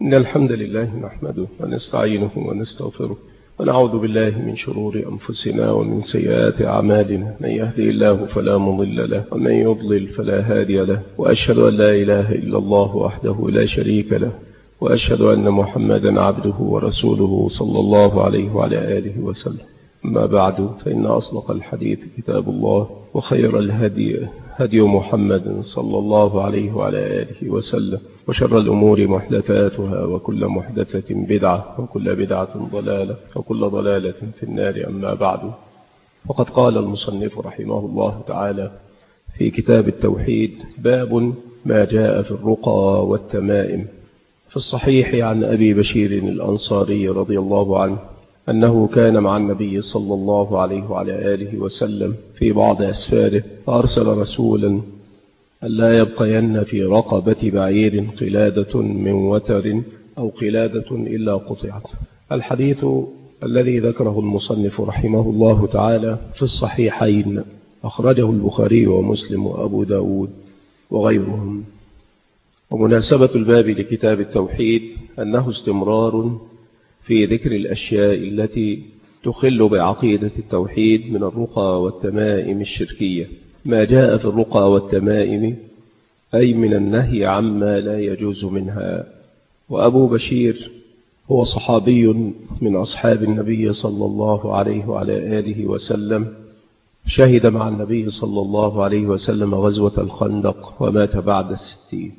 إن الحمد لله نحمده ونستعينه ونستغفره ونعوذ بالله من شرور أنفسنا ومن سيئات أعمالنا. من يهدي الله فلا مضل له ومن يضلل فلا هادي له، وأشهد أن لا إله إلا الله وحده لا شريك له، وأشهد أن محمدا عبده ورسوله صلى الله عليه وعلى آله وسلم. أما بعد، فإن أصدق الحديث كتاب الله، وخير الهدي هدي محمد صلى الله عليه وعلى آله وسلم، وشر الأمور محدثاتها، وكل محدثة بدعة، وكل بدعة ضلالة، وكل ضلالة في النار. أما بعد، فقد قال المصنف رحمه الله تعالى في كتاب التوحيد: باب ما جاء في الرقى والتمائم. في الصحيح عن أبي بشير الأنصاري رضي الله عنه أنه كان مع النبي صلى الله عليه وعلى آله وسلم في بعض أسفاره، فأرسل رسولا ألا يبقين في رقبة بعير قلادة من وتر أو قلادة إلا قطعت. الحديث الذي ذكره المصنف رحمه الله تعالى في الصحيحين أخرجه البخاري ومسلم وأبو داود وغيرهم. ومناسبة الباب لكتاب التوحيد أنه استمرار في ذكر الأشياء التي تخل بعقيدة التوحيد من الرقى والتمائم الشركية. ما جاء في الرقى والتمائم أي من النهي عما لا يجوز منها. وأبو بشير هو صحابي من أصحاب النبي صلى الله عليه وعلى آله وسلم، شهد مع النبي صلى الله عليه وسلم غزوة الخندق ومات بعد 60.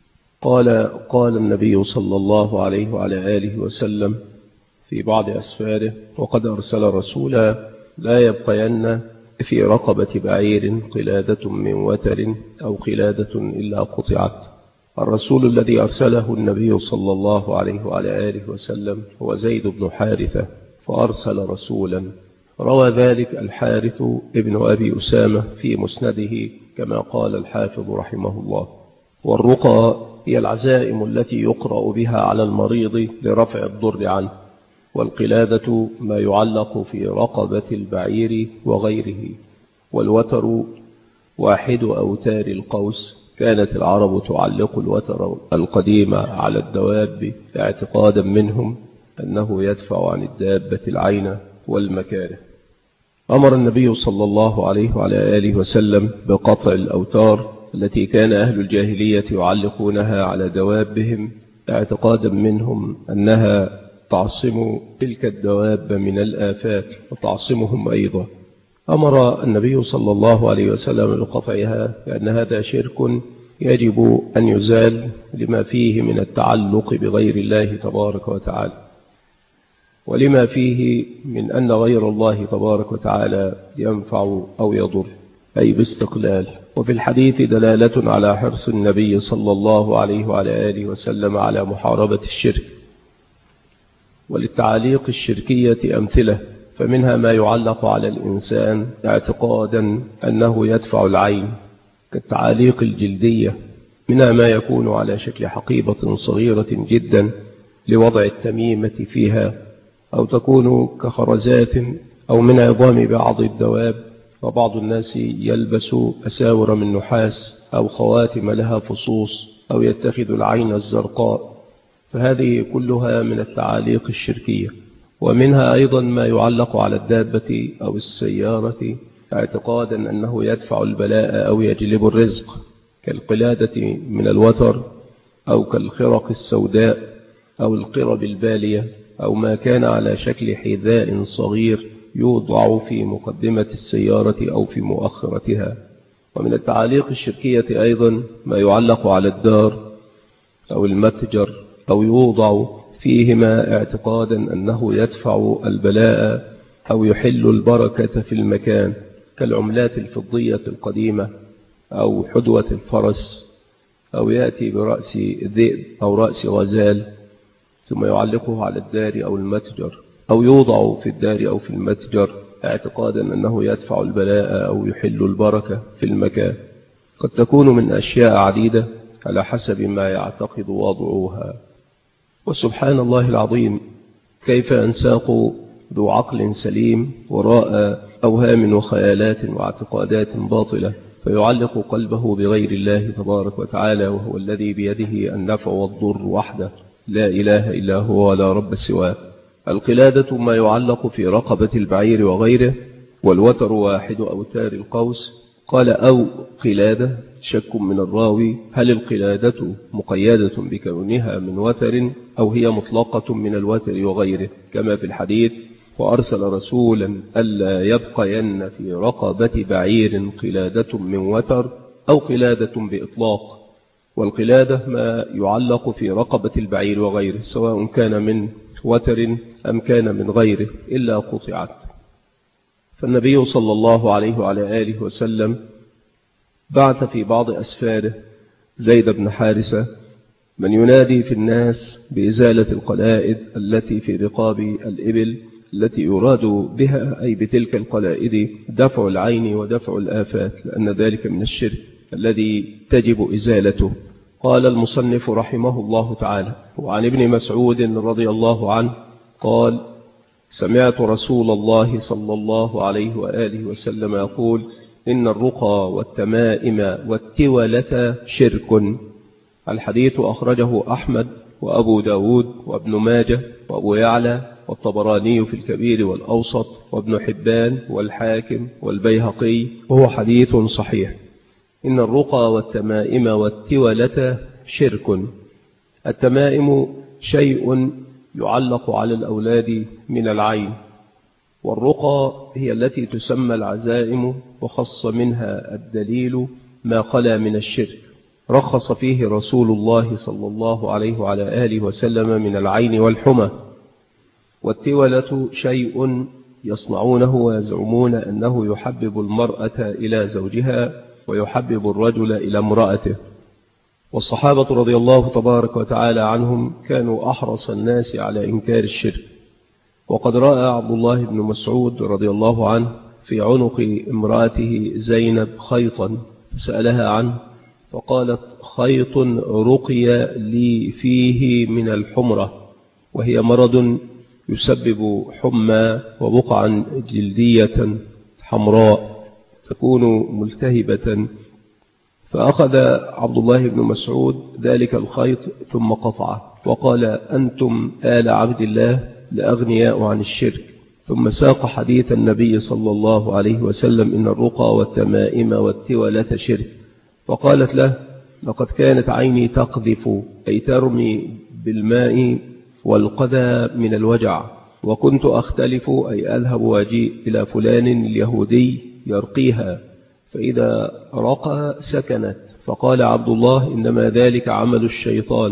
قال النبي صلى الله عليه وعلى آله وسلم في بعض أسفاره: وقد أرسل رسولا لا يبقين في رقبة بعير قلادة من وتر أو قلادة إلا قطعت. الرسول الذي أرسله النبي صلى الله عليه وعلى آله وسلم هو زيد بن حارثة، فأرسل رسولا. روى ذلك الحارث ابن أبي أسامة في مسنده كما قال الحافظ رحمه الله. والرقى هي العزائم التي يقرأ بها على المريض لرفع الضر عنه، والقلادة ما يعلق في رقبة البعير وغيره، والوتر واحد أوتار القوس. كانت العرب تعلق الوتر القديم على الدواب اعتقادا منهم أنه يدفع عن الدابة العين والمكاره. أمر النبي صلى الله عليه وعلى آله وسلم بقطع الأوتار التي كان أهل الجاهلية يعلقونها على دوابهم اعتقادا منهم أنها تعصم تلك الدواب من الآفات وتعصمهم أيضا. أمر النبي صلى الله عليه وسلم بقطعها، لأن هذا شرك يجب أن يزال لما فيه من التعلق بغير الله تبارك وتعالى، ولما فيه من أن غير الله تبارك وتعالى ينفع أو يضر، أي باستقلال. وفي الحديث دلالة على حرص النبي صلى الله عليه وعلى آله وسلم على محاربة الشرك. وللتعاليق الشركية أمثلة، فمنها ما يعلق على الإنسان اعتقادا أنه يدفع العين كالتعاليق الجلدية، منها ما يكون على شكل حقيبة صغيرة جدا لوضع التميمة فيها، أو تكون كخرزات، أو من عظام بعض الدواب. وبعض الناس يلبس أساور من نحاس أو خواتم لها فصوص، أو يتخذ العين الزرقاء، فهذه كلها من التعاليق الشركية. ومنها أيضا ما يعلق على الدابة أو السيارة اعتقادا أنه يدفع البلاء أو يجلب الرزق، كالقلادة من الوتر، أو كالخرق السوداء، أو القرب البالية، أو ما كان على شكل حذاء صغير يوضع في مقدمة السيارة أو في مؤخرتها. ومن التعاليق الشركية أيضا ما يعلق على الدار أو المتجر، أو يوضع فيهما اعتقادا أنه يدفع البلاء أو يحل البركة في المكان، كالعملات الفضية القديمة، أو حدوة الفرس، أو يأتي برأس ذئب أو رأس غزال ثم يعلقه على الدار أو المتجر، أو يوضع في الدار أو في المتجر اعتقادا أنه يدفع البلاء أو يحل البركة في المكان. قد تكون من أشياء عديدة على حسب ما يعتقد وضعوها. وسبحان الله العظيم، كيف أنساق ذو عقل سليم وراء أوهام وخيالات واعتقادات باطلة فيعلق قلبه بغير الله تبارك وتعالى، وهو الذي بيده النفع والضر وحده، لا إله إلا هو ولا رب سواه. القلادة ما يعلق في رقبة البعير وغيره، والوتر واحد أوتار القوس. قال أو قلادة، شك من الراوي هل القلادة مقيدة بكونها من وتر أو هي مطلقة من الوتر وغيره، كما في الحديث وأرسل رسولا ألا يبقين في رقبة بعير قلادة من وتر أو قلادة بإطلاق. والقلادة ما يعلق في رقبة البعير وغيره، سواء كان من وتر أم كان من غيره، إلا قطعت. فالنبي صلى الله عليه وعلى آله وسلم بعث في بعض أسفاره زيد بن حارثة من ينادي في الناس بإزالة القلائد التي في رقاب الإبل، التي يراد بها أي بتلك القلائد دفع العين ودفع الآفات، لأن ذلك من الشرك الذي تجب إزالته. قال المصنف رحمه الله تعالى: وعن ابن مسعود رضي الله عنه قال: سمعت رسول الله صلى الله عليه وآله وسلم يقول: إن الرقى والتمائم والتولة شرك. الحديث أخرجه أحمد وأبو داود وابن ماجه وأبو يعلى والطبراني في الكبير والأوسط وابن حبان والحاكم والبيهقي، وهو حديث صحيح. إن الرقى والتمائم والتولة شرك. التمائم شيء يعلق على الأولاد من العين، والرقى هي التي تسمى العزائم، وخص منها الدليل ما خلا من الشرك، رخص فيه رسول الله صلى الله عليه وعلى آله وسلم من العين والحمى. والتولة شيء يصنعونه ويزعمون أنه يحبب المرأة إلى زوجها ويحبب الرجل إلى امرأته. والصحابة رضي الله تبارك وتعالى عنهم كانوا أحرص الناس على إنكار الشرك. وقد رأى عبد الله بن مسعود رضي الله عنه في عنق امرأته زينب خيطا، فسألها عنه فقالت: خيط رقي لي فيه من الحمرة، وهي مرض يسبب حمى وبقعا جلدية حمراء تكون ملتهبة. فأخذ عبد الله بن مسعود ذلك الخيط ثم قطعه وقال: أنتم آل عبد الله لأغنياء عن الشرك. ثم ساق حديث النبي صلى الله عليه وسلم: إن الرقى والتمائم والتولة شرك. فقالت له: لقد كانت عيني تقذف، أي ترمي بالماء والقذى من الوجع، وكنت أختلف، أي أذهب واجيء إلى فلان اليهودي يرقيها، فإذا رقى سكنت. فقال عبد الله: إنما ذلك عمل الشيطان،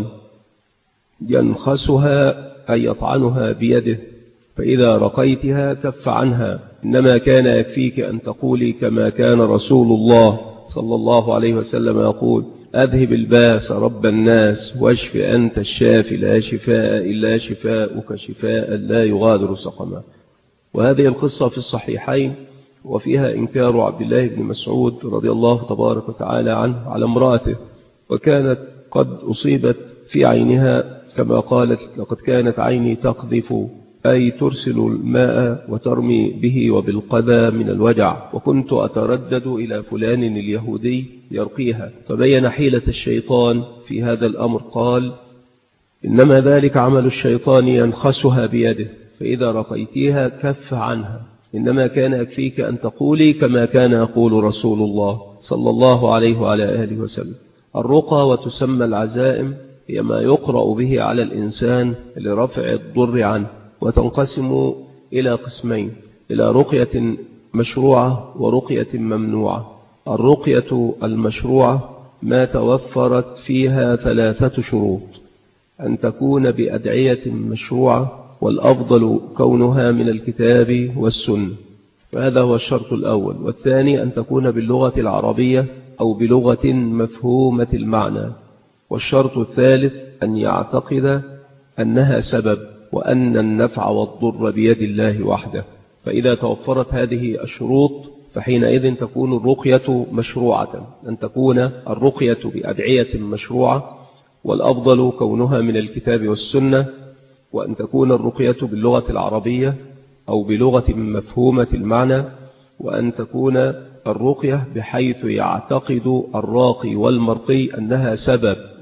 ينخسها أي يطعنها بيده، فإذا رقيتها كف عنها. إنما كان يكفيك أن تقولي كما كان رسول الله صلى الله عليه وسلم يقول: أذهب الباس رب الناس واشف أنت الشافي لا شفاء إلا شفاءك شفاء لا يغادر سقما. وهذه القصة في الصحيحين، وفيها إنكار عبد الله بن مسعود رضي الله تبارك وتعالى عنه على امرأته، وكانت قد أصيبت في عينها كما قالت: لقد كانت عيني تقذف، أي ترسل الماء وترمي به وبالقذى من الوجع، وكنت أتردد إلى فلان اليهودي يرقيها. فبين حيلة الشيطان في هذا الأمر، قال: إنما ذلك عمل الشيطان ينخسها بيده، فإذا رقيتيها كف عنها. إنما كان يكفيك أن تقولي كما كان يقول رسول الله صلى الله عليه وعلى آله وسلم. الرقى وتسمى العزائم هي ما يقرأ به على الإنسان لرفع الضر عنه، وتنقسم إلى قسمين: إلى رقية مشروعة ورقية ممنوعة. الرقية المشروعة ما توفرت فيها 3 شروط: أن تكون بأدعية مشروعة، والأفضل كونها من الكتاب والسنة، فهذا هو الشرط الأول. والثاني أن تكون باللغة العربية أو بلغة مفهومة المعنى. والشرط الثالث أن يعتقد أنها سبب، وأن النفع والضر بيد الله وحده. فإذا توفرت هذه الشروط فحينئذ تكون الرقية مشروعة، أن تكون الرقية بأدعية مشروعة، والأفضل كونها من الكتاب والسنة، وأن تكون الرقية باللغة العربية أو بلغة مفهومة المعنى، وأن تكون الرقية بحيث يعتقد الراقي والمرقي أنها سبب،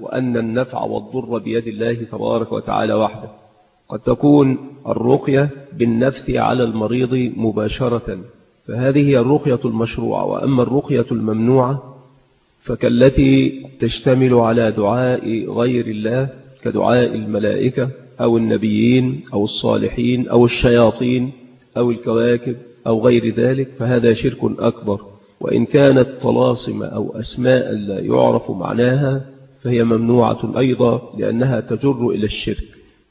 وأن النفع والضر بيد الله تبارك وتعالى وحده. قد تكون الرقية بالنفث على المريض مباشرة، فهذه هي الرقية المشروعة. وأما الرقية الممنوعة فكالتي تشتمل على دعاء غير الله كدعاء الملائكة أو النبيين أو الصالحين أو الشياطين أو الكواكب أو غير ذلك، فهذا شرك أكبر. وإن كانت طلاسم أو أسماء لا يعرف معناها فهي ممنوعة أيضا لأنها تجر إلى الشرك.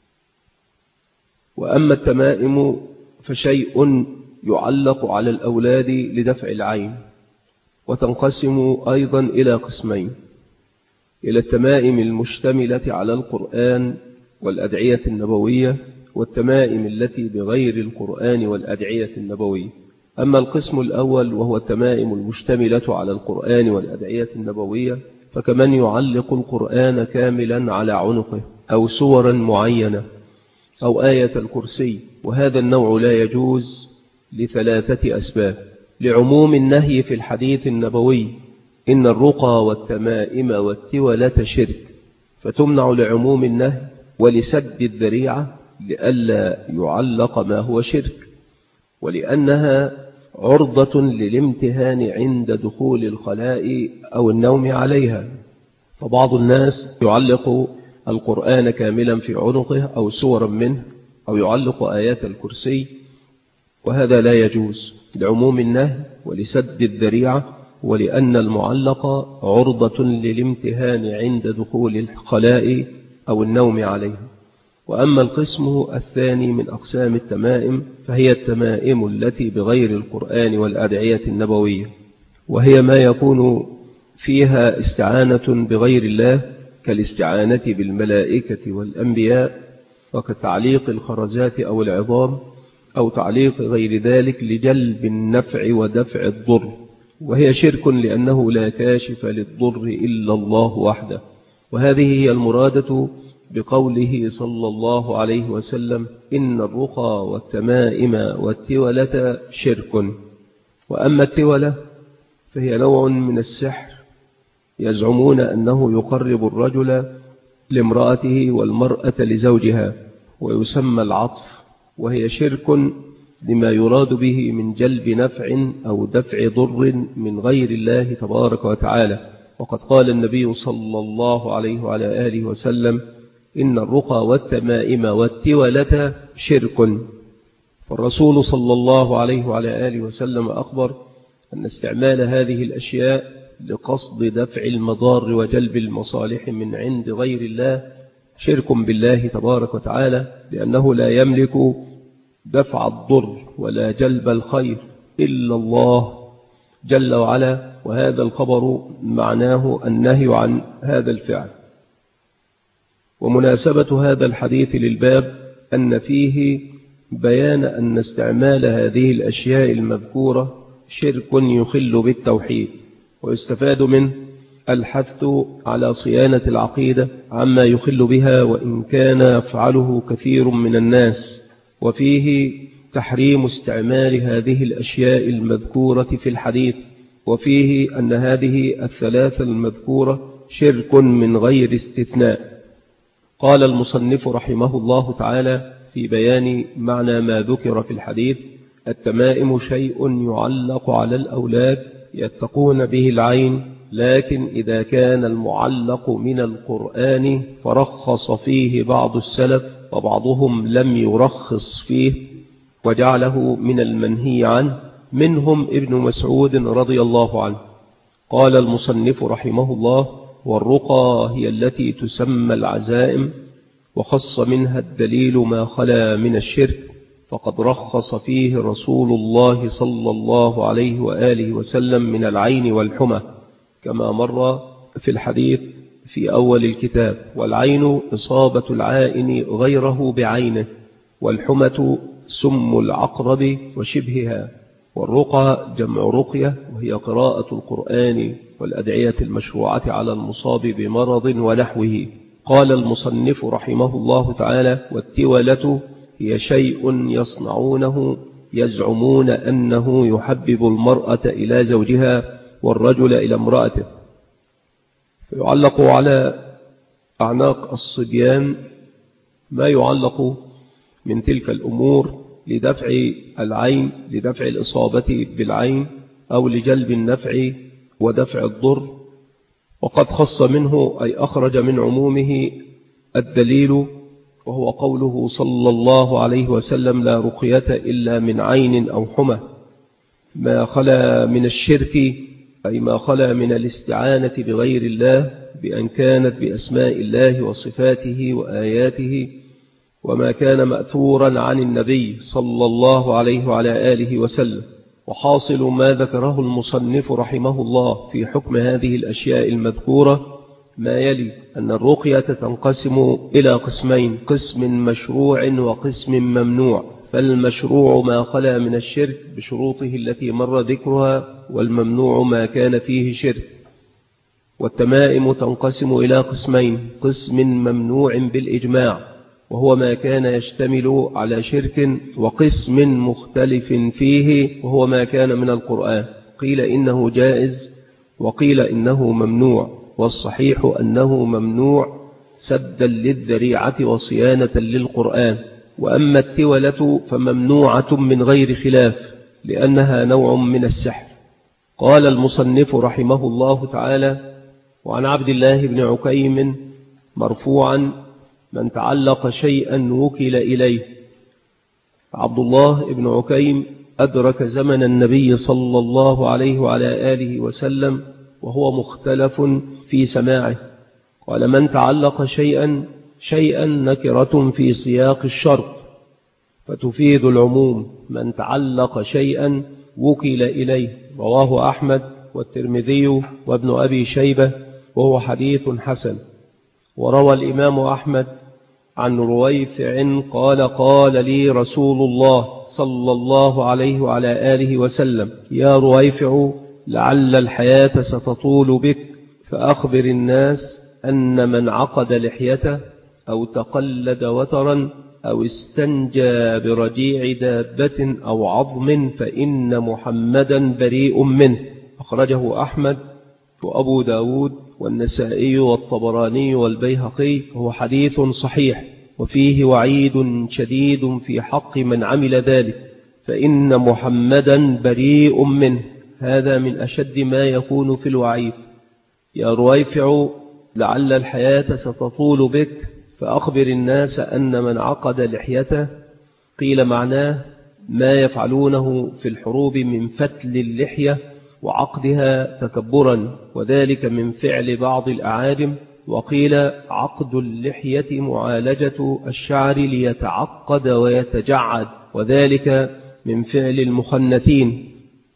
وأما التمائم فشيء يعلق على الأولاد لدفع العين، وتنقسم أيضا إلى قسمين: إلى التمائم المشتملة على القرآن والأدعية النبوية، والتمائم التي بغير القرآن والأدعية النبوية. أما القسم الأول وهو التمائم المشتملة على القرآن والأدعية النبوية، فكمن يعلق القرآن كاملا على عنقه أو سورا معينة أو آية الكرسي، وهذا النوع لا يجوز لثلاثة أسباب: لعموم النهي في الحديث النبوي إن الرقى والتمائم والتولة شرك، فتمنع لعموم النهي، ولسد الذريعة لئلا يعلق ما هو شرك، ولأنها عرضة للامتهان عند دخول الخلاء أو النوم عليها. فبعض الناس يعلق القرآن كاملا في عنقه أو سورا منه، أو يعلق آيات الكرسي، وهذا لا يجوز لعموم النهي ولسد الذريعة، ولأن المعلق عرضة للامتهان عند دخول الخلاء أو النوم عليها. وأما القسم الثاني من أقسام التمائم فهي التمائم التي بغير القرآن والأدعية النبوية، وهي ما يكون فيها استعانة بغير الله كالاستعانة بالملائكة والأنبياء، وكتعليق الخرزات أو العظام، أو تعليق غير ذلك لجلب النفع ودفع الضر، وهي شرك لأنه لا كاشف للضر إلا الله وحده. وهذه هي المرادة بقوله صلى الله عليه وسلم: إن الرقى والتمائم والتولة شرك. وأما التولة فهي نوع من السحر يزعمون أنه يقرب الرجل لامرأته والمرأة لزوجها، ويسمى العطف، وهي شرك لما يراد به من جلب نفع أو دفع ضر من غير الله تبارك وتعالى. وقد قال النبي صلى الله عليه وعلى آله وسلم: إن الرقى والتمائم والتولة شرك. فالرسول صلى الله عليه وعلى آله وسلم أخبر أن استعمال هذه الأشياء لقصد دفع المضار وجلب المصالح من عند غير الله شرك بالله تبارك وتعالى، لأنه لا يملك دفع الضر ولا جلب الخير إلا الله جل وعلا. وهذا الخبر معناه النهي عن هذا الفعل. ومناسبة هذا الحديث للباب أن فيه بيان أن استعمال هذه الأشياء المذكورة شرك يخل بالتوحيد، ويستفاد منه الحث على صيانة العقيدة عما يخل بها وإن كان يفعله كثير من الناس. وفيه تحريم استعمال هذه الأشياء المذكورة في الحديث، وفيه أن هذه الثلاثة المذكورة شرك من غير استثناء. قال المصنف رحمه الله تعالى في بيان معنى ما ذكر في الحديث: التمائم شيء يعلق على الأولاد يتقون به العين، لكن إذا كان المعلق من القرآن فرخص فيه بعض السلف، وبعضهم لم يرخص فيه وجعله من المنهي عنه، منهم ابن مسعود رضي الله عنه. قال المصنف رحمه الله: والرقى هي التي تسمى العزائم، وخص منها الدليل ما خلا من الشرك، فقد رخص فيه رسول الله صلى الله عليه وآله وسلم من العين والحمى، كما مر في الحديث في أول الكتاب. والعين إصابة العائن غيره بعينه، والحمة سم العقرب وشبهها. والرقى جمع رقية، وهي قراءة القرآن والأدعية المشروعة على المصاب بمرض ونحوه. قال المصنف رحمه الله تعالى: والتولة هي شيء يصنعونه يزعمون أنه يحبب المرأة إلى زوجها والرجل إلى امرأته، فيعلق على أعناق الصبيان ما يعلق من تلك الأمور لدفع العين، لدفع الإصابة بالعين، أو لجلب النفع ودفع الضر. وقد خص منه أي أخرج من عمومه الدليل، وهو قوله صلى الله عليه وسلم: لا رقية إلا من عين أو حمى. ما خلا من الشرك أي ما خلا من الاستعانة بغير الله، بأن كانت بأسماء الله وصفاته وآياته، وما كان مأثورا عن النبي صلى الله عليه وعلى آله وسلم. وحاصل ما ذكره المصنف رحمه الله في حكم هذه الأشياء المذكورة ما يلي: أن الرقية تنقسم إلى قسمين: قسم مشروع وقسم ممنوع. فالمشروع ما خلا من الشرك بشروطه التي مر ذكرها، والممنوع ما كان فيه شرك. والتمائم تنقسم إلى قسمين: قسم ممنوع بالإجماع وهو ما كان يشتمل على شرك، وقسم مختلف فيه وهو ما كان من القرآن. قيل إنه جائز وقيل إنه ممنوع، والصحيح أنه ممنوع سدا للذريعة وصيانة للقرآن. وأما التولة فممنوعة من غير خلاف، لأنها نوع من السحر. قال المصنف رحمه الله تعالى: وعن عبد الله بن عكيم مرفوعا: من تعلق شيئا وكل إليه. عبد الله بن عكيم أدرك زمن النبي صلى الله عليه وعلى آله وسلم وهو مختلف في سماعه. قال: من تعلق شيئا نكرة في سياق الشرط فتفيد العموم. من تعلق شيئا وكل إليه. رواه أحمد والترمذي وابن أبي شيبة، وهو حديث حسن. وروى الإمام أحمد عن رويفع قال: قال لي رسول الله صلى الله عليه وعلى آله وسلم: يا رويفع، لعل الحياة ستطول بك، فأخبر الناس أن من عقد لحيته أو تقلد وترا أو استنجى برجيع دابة أو عظم فإن محمدا بريء منه. أخرجه أحمد وأبو داود والنسائي والطبراني والبيهقي، وهو حديث صحيح، وفيه وعيد شديد في حق من عمل ذلك، فإن محمدا بريء منه. هذا من أشد ما يكون في الوعيد. يا رويفع، لعل الحياة ستطول بك، فأخبر الناس أن من عقد لحيته. قيل معناه ما يفعلونه في الحروب من فتل اللحية وعقدها تكبرا، وذلك من فعل بعض الأعاجم. وقيل عقد اللحية معالجة الشعر ليتعقد ويتجعد، وذلك من فعل المخنثين.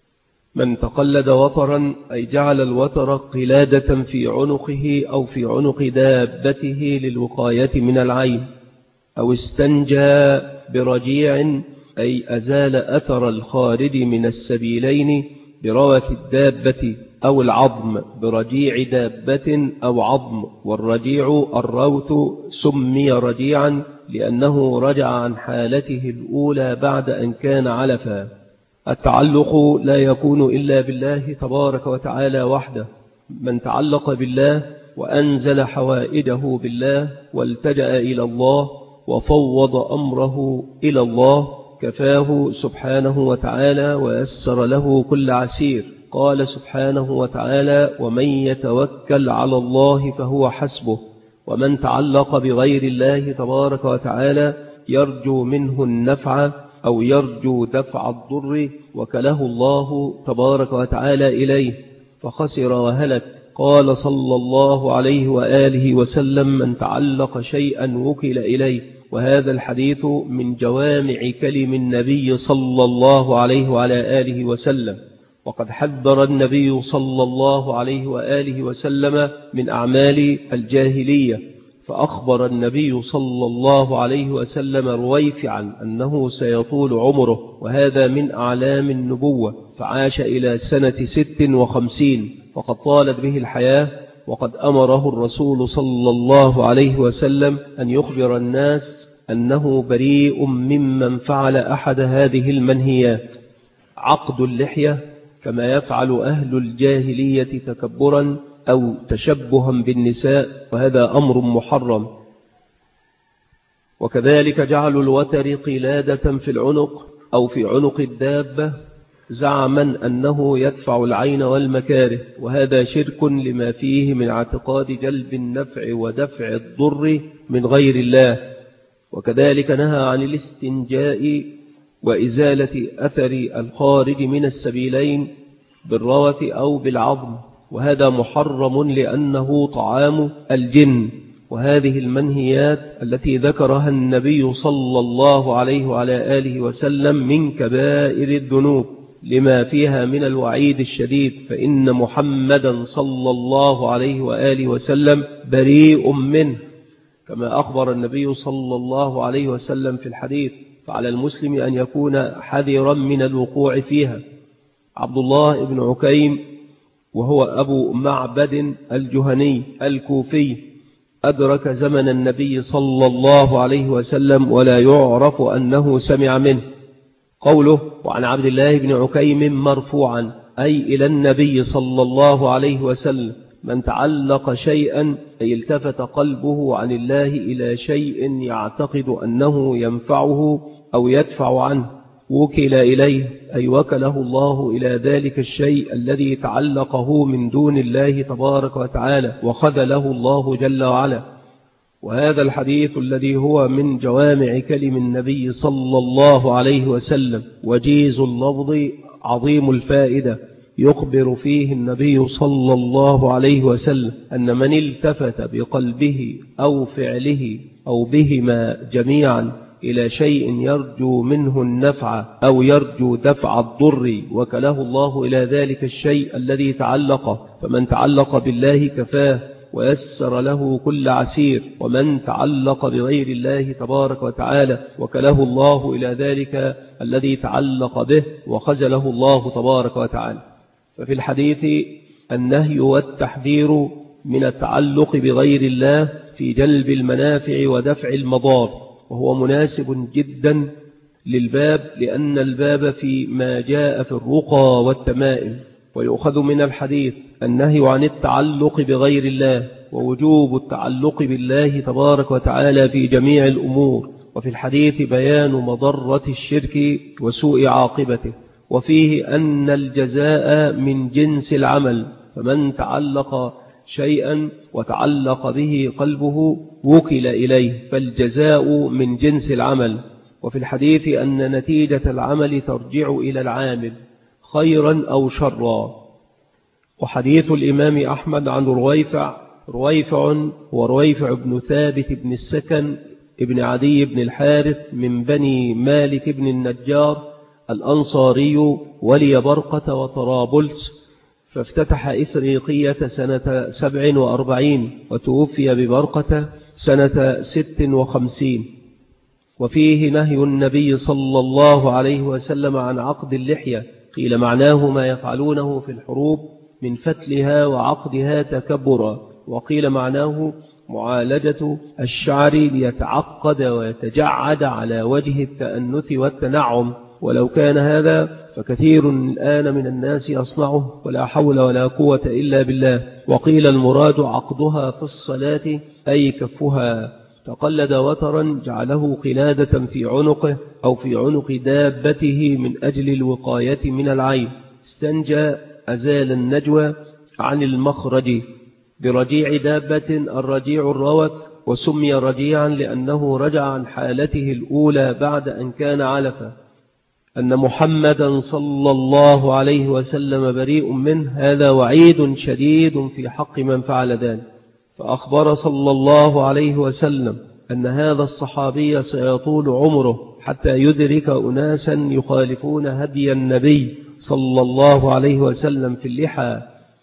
من تقلد وترا أي جعل الوتر قلادة في عنقه أو في عنق دابته للوقاية من العين. أو استنجى برجيع أي أزال أثر الخارج من السبيلين بروث الدابة أو العظم برجيع دابة أو عظم. والرجيع الروث سمي رجيعا لأنه رجع عن حالته الأولى بعد أن كان علفا. التعلق لا يكون إلا بالله تبارك وتعالى وحده. من تعلق بالله وأنزل حوائجه بالله والتجأ إلى الله وفوض أمره إلى الله كفاه سبحانه وتعالى ويسر له كل عسير. قال سبحانه وتعالى: ومن يتوكل على الله فهو حسبه. ومن تعلق بغير الله تبارك وتعالى يرجو منه النفع أو يرجو دفع الضر وكله الله تبارك وتعالى إليه فخسر وهلك. قال صلى الله عليه وآله وسلم: من تعلق شيئا وكل إليه. وهذا الحديث من جوامع كلم النبي صلى الله عليه وعلى آله وسلم. وقد حذر النبي صلى الله عليه وآله وسلم من أعمال الجاهلية، فأخبر النبي صلى الله عليه وسلم رويفعا أنه سيطول عمره، وهذا من أعلام النبوة، فعاش إلى سنة 56 فقد طالت به الحياة. وقد أمره الرسول صلى الله عليه وسلم أن يخبر الناس أنه بريء ممن فعل أحد هذه المنهيات. عقد اللحية كما يفعل أهل الجاهلية تكبرا أو تشبها بالنساء، وهذا أمر محرم. وكذلك جعل الوتر قلادة في العنق أو في عنق الدابة زعما أنه يدفع العين والمكاره، وهذا شرك لما فيه من اعتقاد جلب النفع ودفع الضر من غير الله. وكذلك نهى عن الاستنجاء وإزالة أثر الخارج من السبيلين بالروث أو بالعظم، وهذا محرم لأنه طعام الجن. وهذه المنهيات التي ذكرها النبي صلى الله عليه وعلى آله وسلم من كبائر الذنوب لما فيها من الوعيد الشديد، فإن محمدا صلى الله عليه وآله وسلم بريء منه، كما أخبر النبي صلى الله عليه وسلم في الحديث، فعلى المسلم أن يكون حذرا من الوقوع فيها. عبد الله بن عكيم وهو أبو معبد الجهني الكوفي أدرك زمن النبي صلى الله عليه وسلم ولا يعرف أنه سمع منه. قوله وعن عبد الله بن عكيم مرفوعا أي إلى النبي صلى الله عليه وسلم: من تعلق شيئا أي التفت قلبه عن الله إلى شيء يعتقد أنه ينفعه أو يدفع عنه وكل إليه، أي وكله الله إلى ذلك الشيء الذي تعلقه من دون الله تبارك وتعالى وخذله الله جل وعلا. وهذا الحديث الذي هو من جوامع كلم النبي صلى الله عليه وسلم وجيز اللفظ عظيم الفائدة، يخبر فيه النبي صلى الله عليه وسلم أن من التفت بقلبه أو فعله أو بهما جميعا إلى شيء يرجو منه النفع أو يرجو دفع الضر وكله الله إلى ذلك الشيء الذي تعلق، فمن تعلق بالله كفاه ويسر له كل عسير، ومن تعلق بغير الله تبارك وتعالى وكله الله إلى ذلك الذي تعلق به وخزله الله تبارك وتعالى. ففي الحديث النهي والتحذير من التعلق بغير الله في جلب المنافع ودفع المضار، وهو مناسب جدا للباب، لأن الباب في ما جاء في الرقى والتمائم. ويؤخذ من الحديث النهي عن التعلق بغير الله ووجوب التعلق بالله تبارك وتعالى في جميع الأمور. وفي الحديث بيان مضرة الشرك وسوء عاقبته، وفيه أن الجزاء من جنس العمل، فمن تعلق شيئا وتعلق به قلبه وكل إليه، فالجزاء من جنس العمل. وفي الحديث أن نتيجة العمل ترجع إلى العامل خيرا أو شرا. وحديث الإمام أحمد عن رويفع ورويفع بن ثابت بن السكن ابن عدي بن الحارث من بني مالك بن النجار الأنصاري ولي برقة وطرابلس، فافتتح إفريقية سنة 47 وتوفي ببرقة سنة 56. وفيه نهي النبي صلى الله عليه وسلم عن عقد اللحية، قيل معناه ما يفعلونه في الحروب من فتلها وعقدها تكبرا، وقيل معناه معالجة الشعر ليتعقد ويتجعد على وجه التأنث والتنعم، ولو كان هذا فكثير الآن من الناس يصنعه ولا حول ولا قوة إلا بالله. وقيل المراد عقدها في الصلاة أي كفها، فقلد وترا جعله قلادة في عنقه أو في عنق دابته من أجل الوقاية من العين. استنجى أزال النجوى عن المخرج برجيع دابة، الرجيع الروث، وسمي رجيعا لأنه رجع عن حالته الأولى بعد أن كان علفا. أن محمدا صلى الله عليه وسلم بريء منه، هذا وعيد شديد في حق من فعل ذلك. فأخبر صلى الله عليه وسلم أن هذا الصحابي سيطول عمره حتى يدرك أناسا يخالفون هدي النبي صلى الله عليه وسلم في اللحى،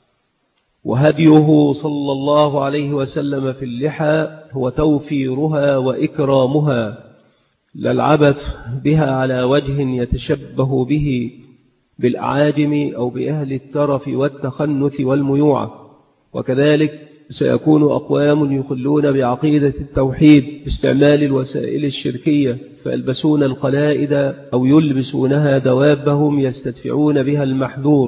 وهديه صلى الله عليه وسلم في اللحى هو توفيرها وإكرامها، لا العبث بها على وجه يتشبه به بالأعاجم أو بأهل الترف والتخنث والميوعة. وكذلك سيكون أقوام يخلون بعقيدة التوحيد باستعمال الوسائل الشركية، فيلبسون القلائد أو يلبسونها دوابهم يستدفعون بها المحذور،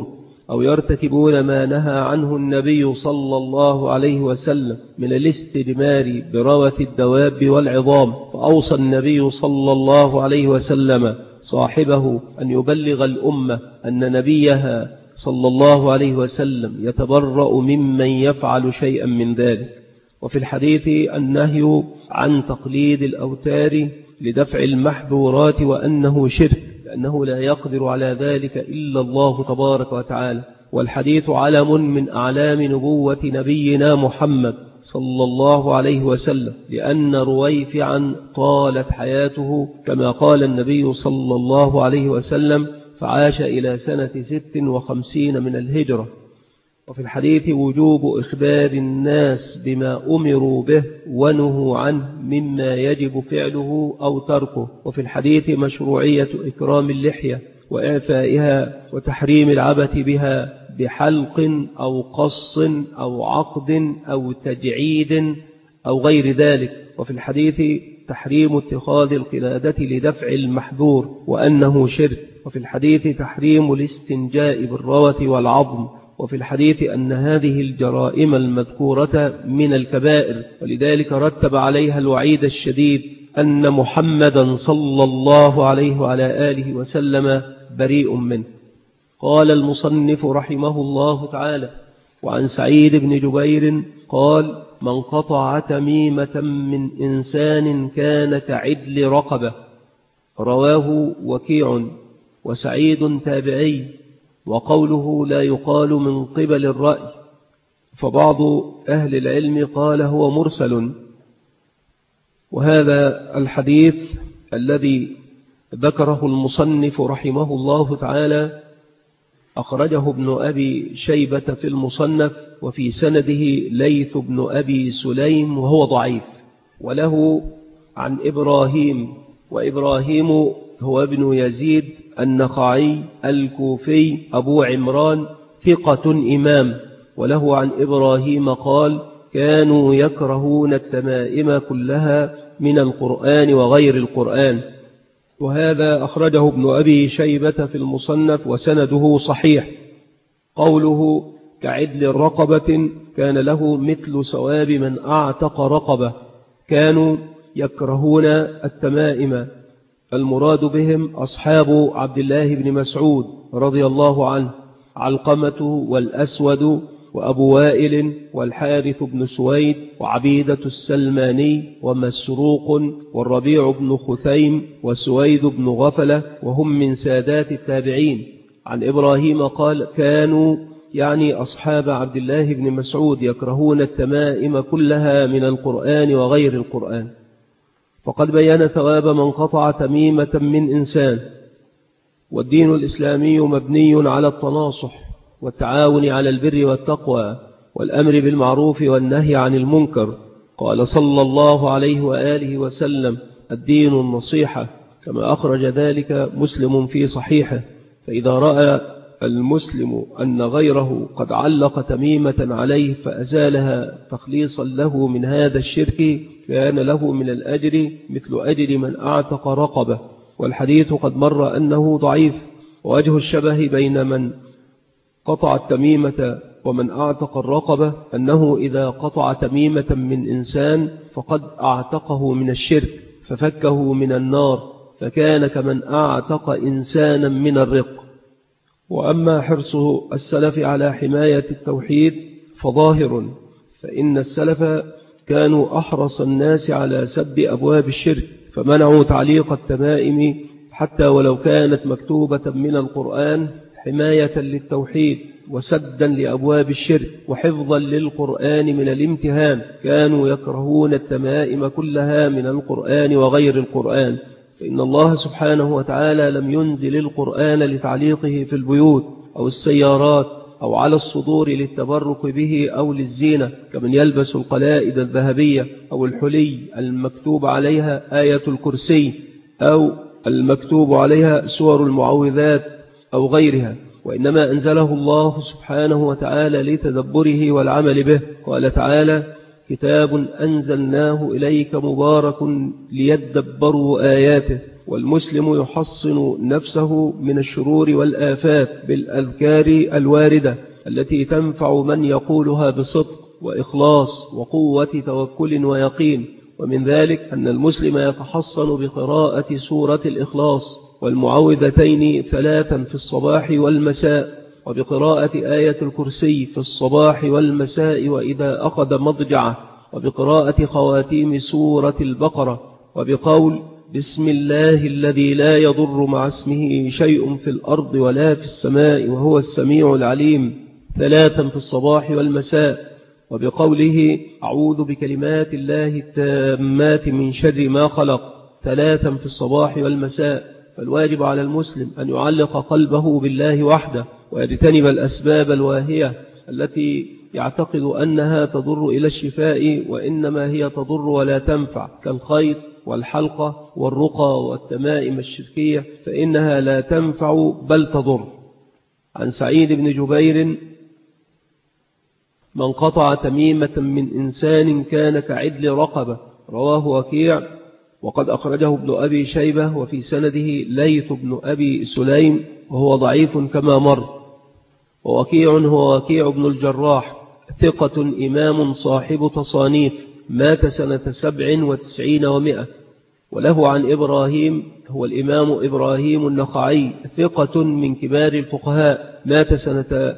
أو يرتكبون ما نهى عنه النبي صلى الله عليه وسلم من الاستجمار بروث الدواب والعظام. فأوصى النبي صلى الله عليه وسلم صاحبه أن يبلغ الأمة أن نبيها صلى الله عليه وسلم يتبرأ ممن يفعل شيئا من ذلك. وفي الحديث النهي عن تقليد الأوتار لدفع المحظورات وأنه شرك، لأنه لا يقدر على ذلك إلا الله تبارك وتعالى. والحديث علم من أعلام نبوة نبينا محمد صلى الله عليه وسلم، لأن رويفعا طالت حياته كما قال النبي صلى الله عليه وسلم: فعاش إلى سنة 56 من الهجرة. وفي الحديث وجوب إخبار الناس بما أمروا به ونهوا عنه مما يجب فعله أو تركه. وفي الحديث مشروعية إكرام اللحية وإعفائها وتحريم العبث بها بحلق أو قص أو عقد أو تجعيد أو غير ذلك. وفي الحديث تحريم اتخاذ القلادة لدفع المحذور وأنه شرك. وفي الحديث تحريم الاستنجاء بالروث والعظم. وفي الحديث أن هذه الجرائم المذكورة من الكبائر، ولذلك رتب عليها الوعيد الشديد أن محمدا صلى الله عليه وعلى آله وسلم بريء منه. قال المصنف رحمه الله تعالى: وعن سعيد بن جبير قال: من قطع تميمة من إنسان كان كعدل رقبة. رواه وكيع، وسعيد تابعي، وقوله لا يقال من قبل الرأي، فبعض أهل العلم قال هو مرسل. وهذا الحديث الذي ذكره المصنف رحمه الله تعالى أخرجه ابن أبي شيبة في المصنف، وفي سنده ليث بن أبي سليم وهو ضعيف، وله عن إبراهيم، وإبراهيم هو ابن يزيد النخعي الكوفي أبو عمران ثقة إمام. وله عن إبراهيم قال: كانوا يكرهون التمائم كلها من القرآن وغير القرآن. وهذا أخرجه ابن أبي شيبة في المصنف وسنده صحيح. قوله كعدل رقبة كان له مثل ثواب من أعتق رقبة. كانوا يكرهون التمائم، المراد بهم أصحاب عبد الله بن مسعود رضي الله عنه: علقمة والأسود وأبو وائل والحارث بن سويد وعبيدة السلماني ومسروق والربيع بن خثيم وسويد بن غفلة، وهم من سادات التابعين. عن إبراهيم قال: كانوا يعني أصحاب عبد الله بن مسعود يكرهون التمائم كلها من القرآن وغير القرآن. فقد بيّن ثواب من قطع تميمة من إنسان. والدين الإسلامي مبني على التناصح والتعاون على البر والتقوى والأمر بالمعروف والنهي عن المنكر. قال صلى الله عليه وآله وسلم: الدين النصيحة، كما أخرج ذلك مسلم في صحيحه. فإذا رأى المسلم أن غيره قد علق تميمة عليه فأزالها تخليصا له من هذا الشرك كان له من الأجر مثل أجر من أعتق رقبة. والحديث قد مر أنه ضعيف. ووجه الشبه بين من قطع التميمة ومن أعتق الرقبة أنه إذا قطع تميمة من إنسان فقد أعتقه من الشرك ففكه من النار، فكان كمن أعتق إنسانا من الرق. وأما حرص السلف على حماية التوحيد فظاهر، فإن السلف كانوا أحرص الناس على سد أبواب الشرك، فمنعوا تعليق التمائم حتى ولو كانت مكتوبة من القرآن حماية للتوحيد وسدا لأبواب الشرك وحفظا للقرآن من الامتهان. كانوا يكرهون التمائم كلها من القرآن وغير القرآن، فإن الله سبحانه وتعالى لم ينزل القرآن لتعليقه في البيوت أو السيارات أو على الصدور للتبرك به أو للزينة، كمن يلبس القلائد الذهبية أو الحلي المكتوب عليها آية الكرسي أو المكتوب عليها سور المعوذات أو غيرها. وإنما أنزله الله سبحانه وتعالى لتدبره والعمل به. قال تعالى: كتاب أنزلناه إليك مبارك ليدبروا آياته. والمسلم يحصن نفسه من الشرور والآفات بالأذكار الواردة التي تنفع من يقولها بصدق وإخلاص وقوة توكل ويقين. ومن ذلك أن المسلم يتحصن بقراءة سورة الإخلاص والمعوذتين 3 في الصباح والمساء، وبقراءة آية الكرسي في الصباح والمساء وإذا أخذ مضجعه، وبقراءة خواتيم سورة البقرة، وبقول بسم الله الذي لا يضر مع اسمه شيء في الأرض ولا في السماء وهو السميع العليم 3 في الصباح والمساء، وبقوله أعوذ بكلمات الله التامات من شر ما خلق 3 في الصباح والمساء. فالواجب على المسلم أن يعلق قلبه بالله وحده ويجتنب الأسباب الواهية التي يعتقد أنها تضر إلى الشفاء وإنما هي تضر ولا تنفع، كالخيط والحلقة والرقى والتمائم الشركية، فإنها لا تنفع بل تضر. عن سعيد بن جبير: من قطع تميمة من إنسان كان كعدل رقبة، رواه وكيع، وقد أخرجه ابن أبي شيبة، وفي سنده ليث بن أبي سليم وهو ضعيف كما مر. ووكيع هو وكيع بن الجراح، ثقة إمام صاحب تصانيف، مات سنة 97 و100. وله عن إبراهيم هو الإمام إبراهيم النخعي، ثقة من كبار الفقهاء، مات سنة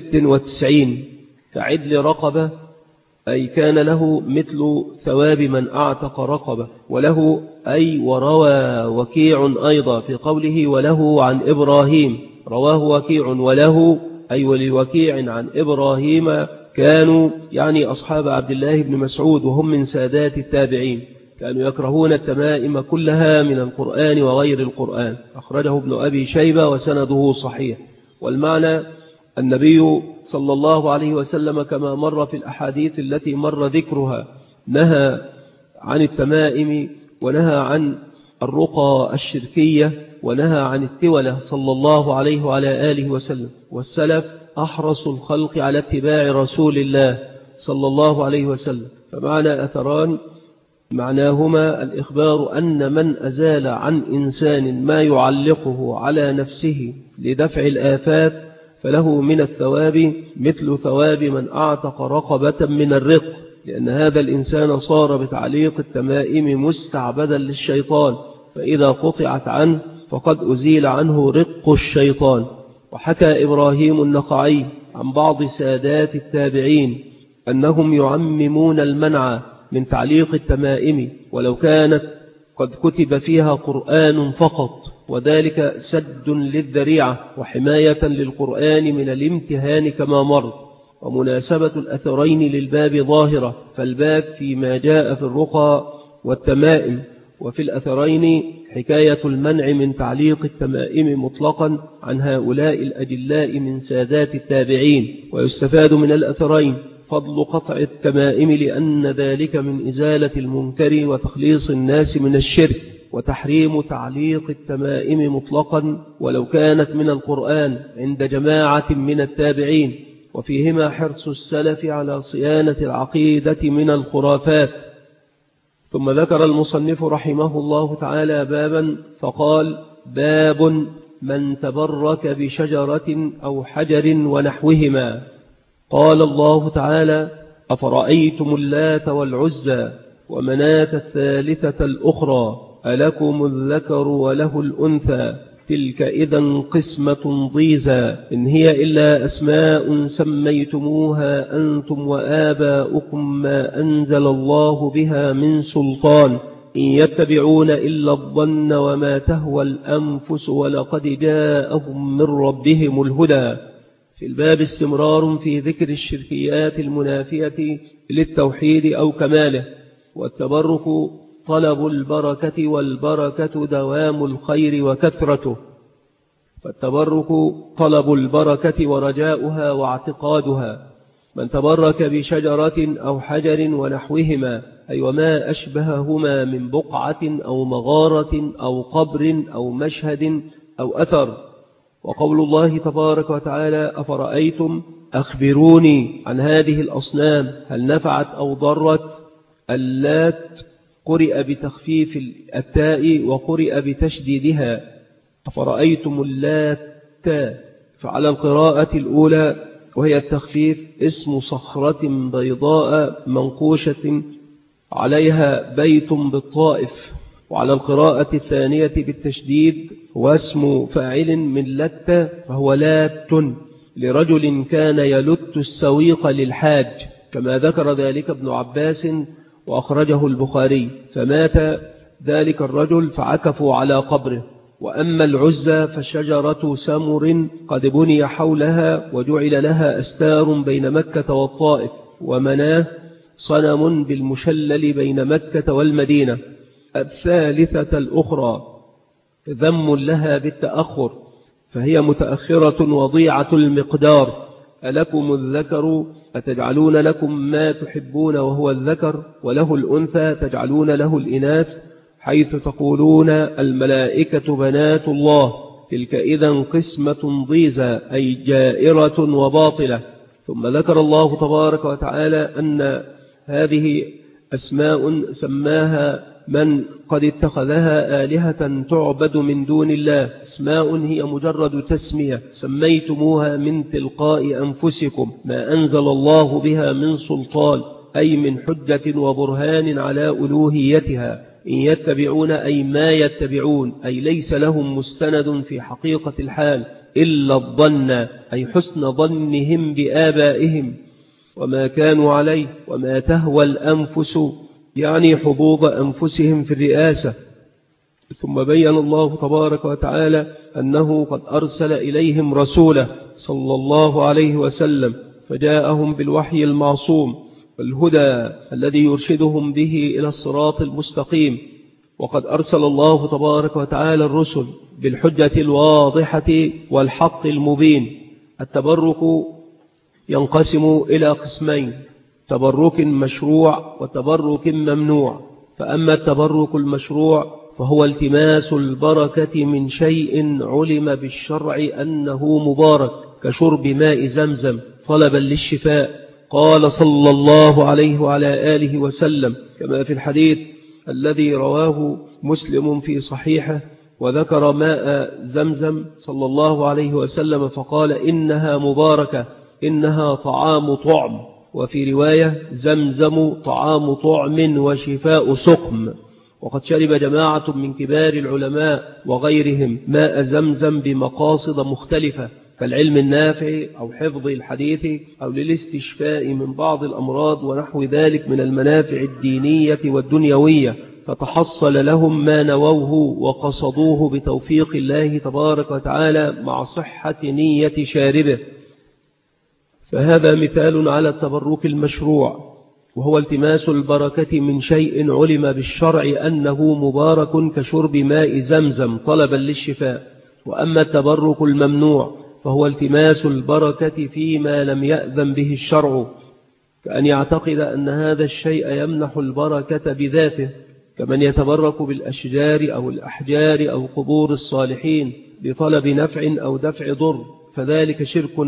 96. كعدل رقبة أي كان له مثل ثواب من أعتق رقبة. وله أي وروى وكيع أيضا في قوله وله عن إبراهيم، رواه وكيع وله أي ولوكيع عن إبراهيم، كانوا يعني أصحاب عبد الله بن مسعود وهم من سادات التابعين، كانوا يكرهون التمائم كلها من القرآن وغير القرآن. أخرجه ابن أبي شيبة وسنده صحيح. والمعنى النبي صلى الله عليه وسلم كما مر في الأحاديث التي مر ذكرها نهى عن التمائم ونهى عن الرقى الشركية ونهى عن التولة صلى الله عليه وعلى آله وسلم. والسلف أحرص الخلق على اتباع رسول الله صلى الله عليه وسلم. فمعنى أثران معناهما الإخبار أن من أزال عن إنسان ما يعلقه على نفسه لدفع الآفات فله من الثواب مثل ثواب من أعتق رقبة من الرق، لأن هذا الإنسان صار بتعليق التمائم مستعبدا للشيطان، فإذا قطعت عنه فقد أزيل عنه رق الشيطان. وحكى إبراهيم النخعي عن بعض سادات التابعين أنهم يعممون المنع من تعليق التمائم ولو كانت قد كتب فيها قرآن فقط، وذلك سد للذريعة وحماية للقرآن من الامتهان كما مر. ومناسبة الأثرين للباب ظاهرة، فالباب فيما جاء في الرقى والتمائم، وفي الأثرين حكاية المنع من تعليق التمائم مطلقا عن هؤلاء الأجلاء من سادات التابعين. ويستفاد من الأثرين فضل قطع التمائم لأن ذلك من إزالة المنكر وتخليص الناس من الشرك، وتحريم تعليق التمائم مطلقا ولو كانت من القرآن عند جماعة من التابعين. وفيهما حرص السلف على صيانة العقيدة من الخرافات. ثم ذكر المصنف رحمه الله تعالى بابا فقال: باب من تبرك بشجرة أو حجر ونحوهما. قال الله تعالى: أفرأيتم اللات والعزى ومناة الثالثة الأخرى ألكم الذكر وله الأنثى تلك إذا قسمة ضيزى إن هي إلا أسماء سميتموها أنتم وآباؤكم ما أنزل الله بها من سلطان إن يتبعون إلا الظن وما تهوى الأنفس ولقد جاءهم من ربهم الهدى. في الباب استمرار في ذكر الشركيات المنافية للتوحيد أو كماله. والتبرك طلب البركة، والبركة دوام الخير وكثرته. فالتبرك طلب البركة ورجاؤها واعتقادها. من تبرك بشجرة أو حجر ونحوهما أي وما أشبههما من بقعة أو مغارة أو قبر أو مشهد أو أثر. وقول الله تبارك وتعالى: أفرأيتم أخبروني عن هذه الأصنام هل نفعت أو ضرت. اللات قرئ بتخفيف التاء وقرئ بتشديدها. أفرأيتم اللات، فعلى القراءة الأولى وهي التخفيف اسم صخرة بيضاء منقوشة عليها بيت بالطائف، وعلى القراءة الثانية بالتشديد هو اسم فاعل من لت فهو لات، لرجل كان يلت السويق للحاج، كما ذكر ذلك ابن عباس وأخرجه البخاري. فمات ذلك الرجل فعكفوا على قبره. وأما العزى فشجرة سمر قد بني حولها وجعل لها أستار بين مكة والطائف. ومناه صنم بالمشلل بين مكة والمدينة. الثالثة الأخرى ذم لها بالتأخر، فهي متأخرة وضيعة المقدار. ألكم الذكر أتجعلون لكم ما تحبون وهو الذكر، وله الأنثى تجعلون له الإناث، حيث تقولون الملائكة بنات الله، تلك إذن قسمة ضيزى، أي جائرة وباطلة. ثم ذكر الله تبارك وتعالى أن هذه أسماء سماها من قد اتخذها آلهة تعبد من دون الله، أسماء هي مجرد تسمية سميتموها من تلقاء أنفسكم، ما أنزل الله بها من سلطان، أي من حجة وبرهان على ألوهيتها. إن يتبعون أي ما يتبعون، أي ليس لهم مستند في حقيقة الحال إلا الظن، أي حسن ظنهم بآبائهم وما كانوا عليه، وما تهوى الأنفس يعني حظوظ أنفسهم في الرئاسة. ثم بين الله تبارك وتعالى أنه قد أرسل إليهم رسوله صلى الله عليه وسلم، فجاءهم بالوحي المعصوم والهدى الذي يرشدهم به إلى الصراط المستقيم. وقد أرسل الله تبارك وتعالى الرسل بالحجة الواضحة والحق المبين. التبرك ينقسم إلى قسمين: تبرك مشروع وتبرك ممنوع. فأما التبرك المشروع فهو التماس البركة من شيء علم بالشرع أنه مبارك، كشرب ماء زمزم طلبا للشفاء. قال صلى الله عليه وعلى آله وسلم كما في الحديث الذي رواه مسلم في صحيحه، وذكر ماء زمزم صلى الله عليه وسلم فقال: إنها مباركة، إنها طعام طعم. وفي رواية: زمزم طعام طعم وشفاء سقم. وقد شرب جماعة من كبار العلماء وغيرهم ماء زمزم بمقاصد مختلفة، كالعلم النافع أو حفظ الحديث أو للاستشفاء من بعض الأمراض ونحو ذلك من المنافع الدينية والدنيوية، فتحصل لهم ما نووه وقصدوه بتوفيق الله تبارك وتعالى مع صحة نية شاربه. فهذا مثال على التبرك المشروع، وهو التماس البركة من شيء علم بالشرع أنه مبارك، كشرب ماء زمزم طلبا للشفاء. وأما التبرك الممنوع فهو التماس البركة فيما لم يأذن به الشرع، كأن يعتقد أن هذا الشيء يمنح البركة بذاته، كمن يتبرك بالأشجار أو الأحجار أو قبور الصالحين لطلب نفع أو دفع ضر، فذلك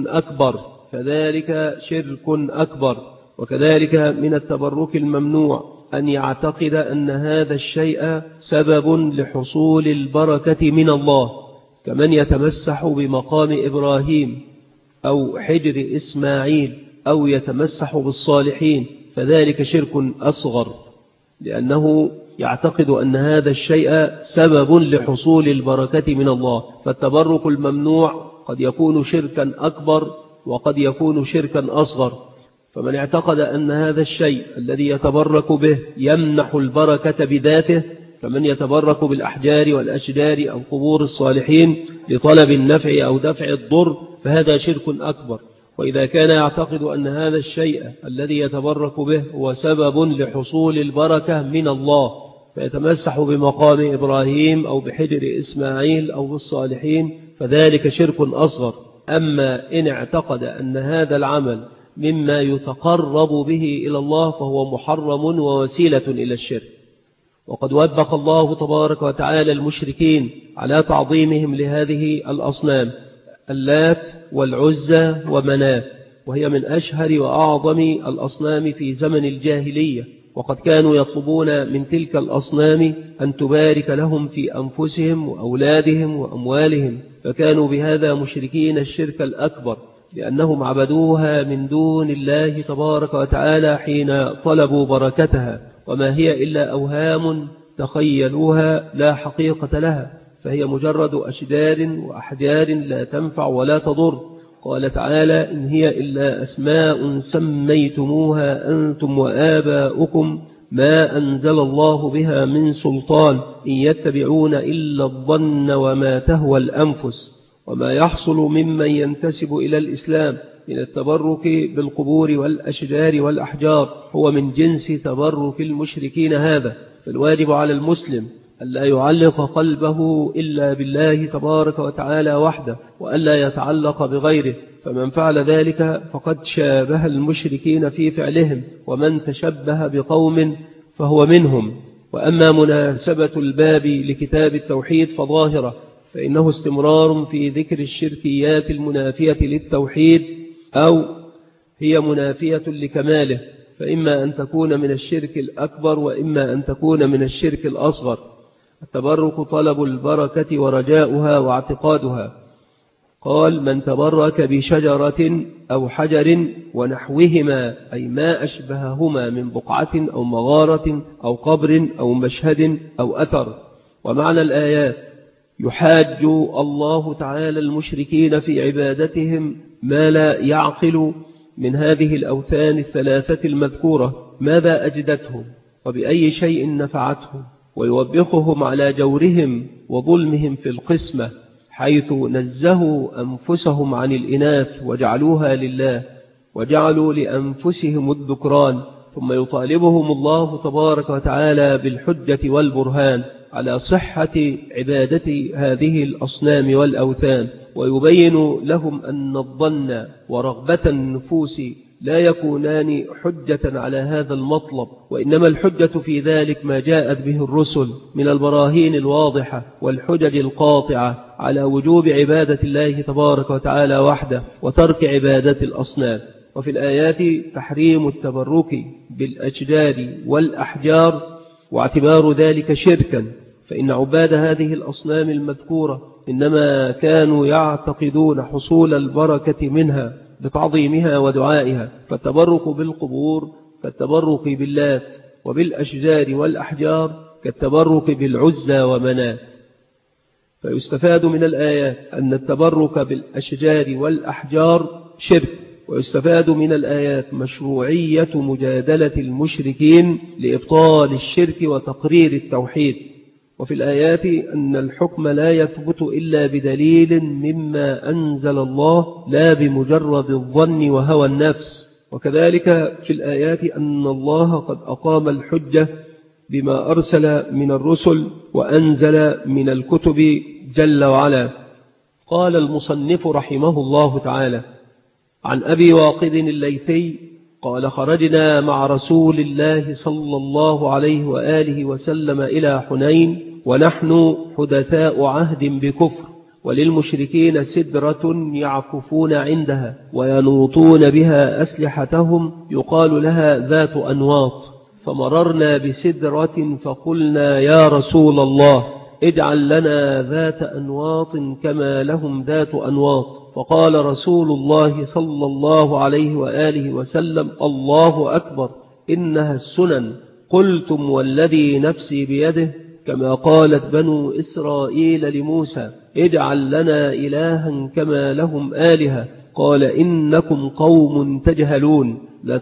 شرك أكبر. وكذلك من التبرك الممنوع أن يعتقد أن هذا الشيء سبب لحصول البركة من الله، كمن يتمسح بمقام إبراهيم أو حجر إسماعيل أو يتمسح بالصالحين، فذلك شرك أصغر، لأنه يعتقد أن هذا الشيء سبب لحصول البركة من الله. فالتبرك الممنوع قد يكون شركا أكبر وقد يكون شركا أصغر. فمن اعتقد أن هذا الشيء الذي يتبرك به يمنح البركة بذاته، فمن يتبرك بالأحجار والأشجار أو قبور الصالحين لطلب النفع أو دفع الضر، فهذا شرك أكبر. وإذا كان يعتقد أن هذا الشيء الذي يتبرك به هو سبب لحصول البركة من الله، فيتمسح بمقام إبراهيم أو بحجر إسماعيل أو بالصالحين، فذلك شرك أصغر. أما إن اعتقد أن هذا العمل مما يتقرب به إلى الله فهو محرم ووسيلة إلى الشرك. وقد وبخ الله تبارك وتعالى المشركين على تعظيمهم لهذه الأصنام اللات والعزى ومناة، وهي من أشهر وأعظم الأصنام في زمن الجاهلية، وقد كانوا يطلبون من تلك الأصنام أن تبارك لهم في أنفسهم وأولادهم وأموالهم، فكانوا بهذا مشركين الشرك الأكبر، لأنهم عبدوها من دون الله تبارك وتعالى حين طلبوا بركتها، وما هي إلا أوهام تخيلوها لا حقيقة لها، فهي مجرد أشجار وأحجار لا تنفع ولا تضر. قال تعالى: إن هي إلا أسماء سميتموها أنتم وآباؤكم ما أنزل الله بها من سلطان إن يتبعون إلا الظن وما تهوى الأنفس. وما يحصل ممن ينتسب إلى الإسلام من التبرك بالقبور والأشجار والأحجار هو من جنس تبرك المشركين هذا، فالواجب على المسلم ألا يعلق قلبه إلا بالله تبارك وتعالى وحده، وألا يتعلق بغيره، فمن فعل ذلك فقد شابه المشركين في فعلهم، ومن تشبه بقوم فهو منهم. وأما مناسبة الباب لكتاب التوحيد فظاهرة، فإنه استمرار في ذكر الشركيات المنافية للتوحيد، أو هي منافية لكماله، فإما أن تكون من الشرك الأكبر وإما أن تكون من الشرك الأصغر. التبرك طلب البركة ورجاؤها واعتقادها. قال: من تبرك بشجرة أو حجر ونحوهما، أي ما أشبههما من بقعة أو مغارة أو قبر أو مشهد أو أثر. ومعنى الآيات: يحاج الله تعالى المشركين في عبادتهم ما لا يعقل من هذه الأوثان الثلاثة المذكورة ماذا أجدتهم وبأي شيء نفعتهم، ويوبخهم على جورهم وظلمهم في القسمة، حيث نزهوا أنفسهم عن الإناث وجعلوها لله، وجعلوا لأنفسهم الذكران، ثم يطالبهم الله تبارك وتعالى بالحجة والبرهان على صحة عبادة هذه الأصنام والأوثان، ويبين لهم أن الظن ورغبة النفوس لا يكونان حجة على هذا المطلب، وإنما الحجة في ذلك ما جاءت به الرسل من البراهين الواضحة والحجج القاطعة على وجوب عبادة الله تبارك وتعالى وحده وترك عبادة الأصنام. وفي الآيات تحريم التبرك بالأشجار والأحجار واعتبار ذلك شركا، فإن عباد هذه الأصنام المذكورة إنما كانوا يعتقدون حصول البركة منها بتعظيمها ودعائها، فالتبرك بالقبور كالتبرك باللات، وبالأشجار والأحجار كالتبرك بالعزى ومنات. فيستفاد من الآيات أن التبرك بالأشجار والأحجار شرك، ويستفاد من الآيات مشروعية مجادلة المشركين لإبطال الشرك وتقرير التوحيد. وفي الآيات أن الحكم لا يثبت إلا بدليل مما أنزل الله لا بمجرد الظن وهوى النفس. وكذلك في الآيات أن الله قد أقام الحجة بما أرسل من الرسل وأنزل من الكتب جل وعلا. قال المصنف رحمه الله تعالى: عن أبي واقد الليثي قال: خرجنا مع رسول الله صلى الله عليه وآله وسلم إلى حنين ونحن حدثاء عهد بكفر، وللمشركين سدرة يعكفون عندها وينوطون بها أسلحتهم يقال لها ذات أنواط، فمررنا بسدرة فقلنا: يا رسول الله اجعل لنا ذات أنواط كما لهم ذات أنواط. فقال رسول الله صلى الله عليه وآله وسلم: الله أكبر، إنها السنن. قلتم والذي نفسي بيده، كما قالت بنو إسرائيل لموسى: اجعل لنا إلها كما لهم آلهة. قال: إنكم قوم تجهلون،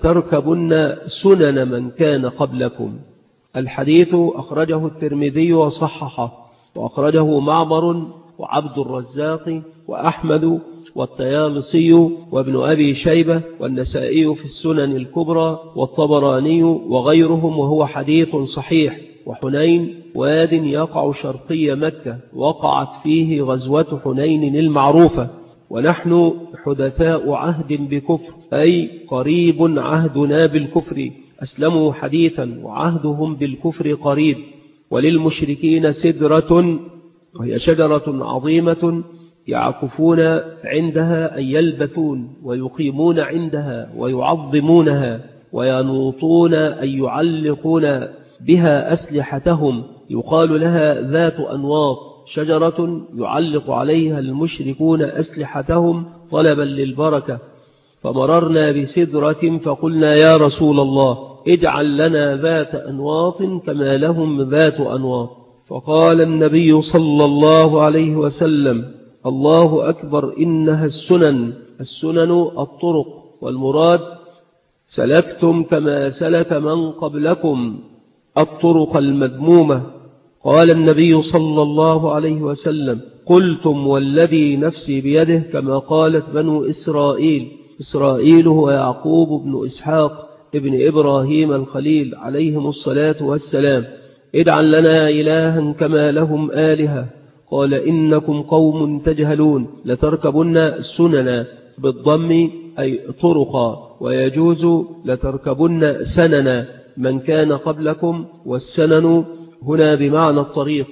لتركبن سنن من كان قبلكم. الحديث أخرجه الترمذي وصححه، وأخرجه معمر وعبد الرزاق وأحمد والطيالسي وابن أبي شيبة والنسائي في السنن الكبرى والطبراني وغيرهم، وهو حديث صحيح. وحنين واد يقع شرقي مكة، وقعت فيه غزوة حنين المعروفة، ونحن حدثاء عهد بكفر، أي قريب عهدنا بالكفر، أسلموا حديثا وعهدهم بالكفر قريب. وللمشركين سدرة، وهي شجرة عظيمة يعكفون عندها أي يلبثون ويقيمون عندها ويعظمونها، وينوطون أي يعلقون بها أسلحتهم، يقال لها ذات أنواط، شجرة يعلق عليها المشركون أسلحتهم طلبا للبركة. فمررنا بسدرة فقلنا يا رسول الله اجعل لنا ذات أنواط كما لهم ذات أنواط. فقال النبي صلى الله عليه وسلم الله أكبر إنها السنن. السنن الطرق، والمراد سلكتم كما سلك من قبلكم الطرق المذمومة. قال النبي صلى الله عليه وسلم قلتم والذي نفسي بيده كما قالت بنو إسرائيل. إسرائيل هو يعقوب بن إسحاق ابن إبراهيم الخليل عليهم الصلاة والسلام. اجعل لنا إلها كما لهم آلهة. قال إنكم قوم تجهلون لتركبن سننا بالضم أي طرقا، ويجوز لتركبن سننا من كان قبلكم، والسنن هنا بمعنى الطريق.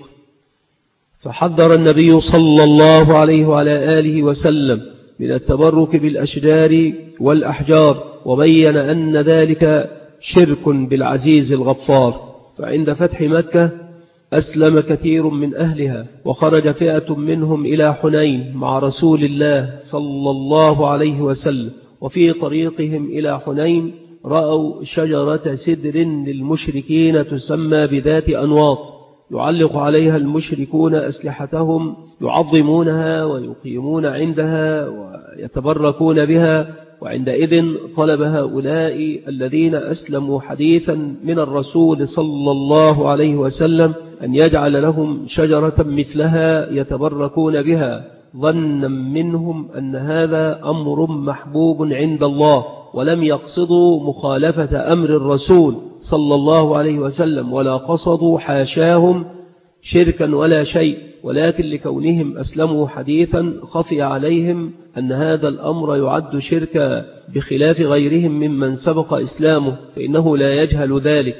فحذر النبي صلى الله عليه وعلى آله وسلم من التبرك بالأشجار والأحجار، وبين أن ذلك شرك بالعزيز الغفار. فعند فتح مكة أسلم كثير من أهلها، وخرج فئة منهم إلى حنين مع رسول الله صلى الله عليه وسلم، وفي طريقهم إلى حنين رأوا شجرة سدر للمشركين تسمى بذات أنواط، يعلق عليها المشركون أسلحتهم يعظمونها ويقيمون عندها ويتبركون بها. وعندئذ طلب هؤلاء الذين أسلموا حديثا من الرسول صلى الله عليه وسلم أن يجعل لهم شجرة مثلها يتبركون بها، ظنا منهم أن هذا أمر محبوب عند الله، ولم يقصدوا مخالفة أمر الرسول صلى الله عليه وسلم، ولا قصدوا حاشاهم شركا ولا شيء، ولكن لكونهم أسلموا حديثا خفي عليهم أن هذا الأمر يعد شركا بخلاف غيرهم ممن سبق إسلامه، فإنه لا يجهل ذلك.